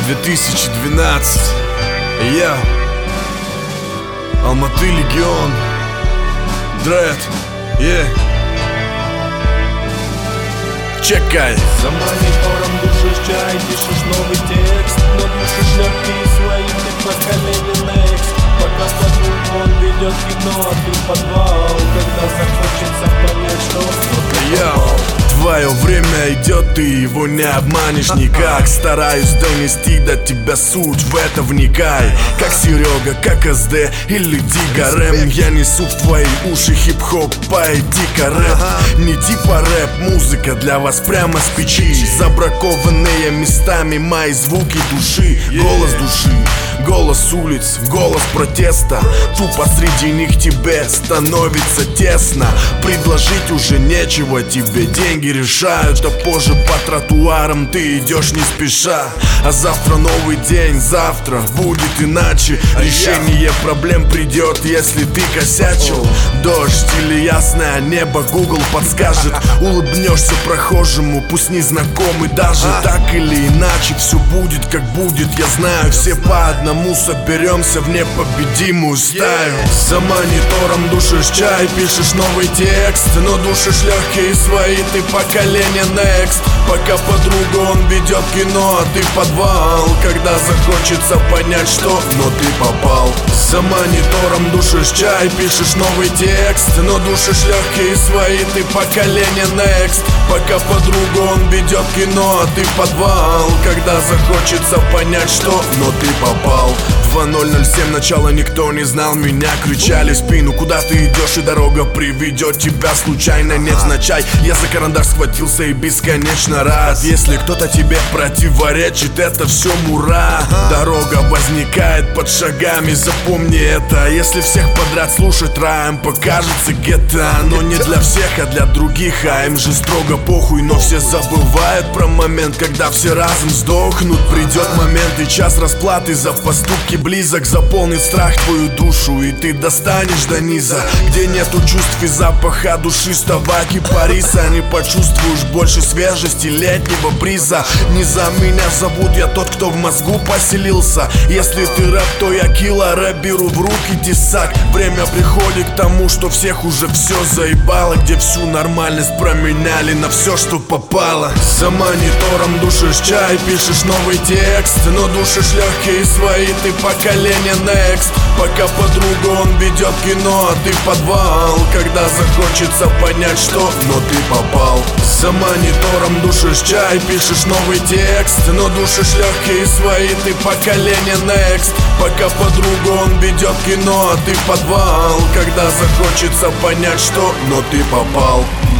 2012. Я Алматы Легион. Дред. Чекай. За монитором душишь чай, пишешь новый текст, но душишь легкие свои, ты поколение next. Пока подругу он ведет кино, а ты в подвал, когда захочется понять, что Твое время идет, ты его не обманешь никак. Стараюсь донести до тебя суть, в это вникай. Как Серега, как СД или Дига Рэм. Я несу в твои уши хип-хоп, поэдика рэп. Не типа рэп, музыка для вас прямо с печи. Забракованные местами мои звуки души. Голос души, голос улиц, голос протеста. Тупо среди них тебе становится тесно. Предложить уже нечего тебе, деньги решают. А позже по тротуарам ты идешь не спеша. А завтра новый день, завтра будет иначе. Решение проблем придет, если ты косячил. Дождь или ясное небо, Google подскажет. Улыбнешься прохожему, пусть незнакомый даже. Так или иначе все будет как будет, я знаю. Все по одному соберемся в непобедимую стаю. За монитором душишь чай, пишешь новый текст, но душишь легкие свои, ты поколение next. Пока подругу он ведет кино, а ты подвал, когда захочется понять, что, но ты попал. За монитором душишь чай, пишешь новый текст, но душишь легкие свои, ты поколение next. Пока подругу он ведет кино, а ты подвал, когда захочется понять, что, но ты попал. 2007 начало, никто не знал меня, кричали в спину: куда ты идешь, и дорога приведет тебя случайно, невзначай. Я за карандаш схватился и бесконечно рад. Если кто-то тебе противоречит, это все мура. Дорога возникает под шагами, запомни это. Если всех подряд слушать раем, покажется гетто. Но не для всех, а для других, а им же строго похуй. Но все забывают про момент, когда все разом сдохнут. Придет момент и час расплаты за поступки близок. Заполнит страх твою душу, и ты достанешь до низа, где нету чувств и запаха душистого кипариса. Не почувствуешь больше свежести летнего бриза. Не за меня зовут, я тот, кто в мозгу поселился. Если ты рэп, то я килла рэп, беру в руки тесак. Время приходит к тому, что всех уже все заебало, где всю нормальность променяли на все, что попало. За монитором душишь чай, пишешь новый текст, но душишь легкие свои, ты поколение next. Пока подругу он ведет кино, а ты подвал, когда захочется понять, что, но ты попал. За монитором душишь чай, пишешь новый текст, но душишь легкие свои, ты поколение next. Пока подругу он ведет кино, а ты подвал, когда захочется понять, что, но ты попал.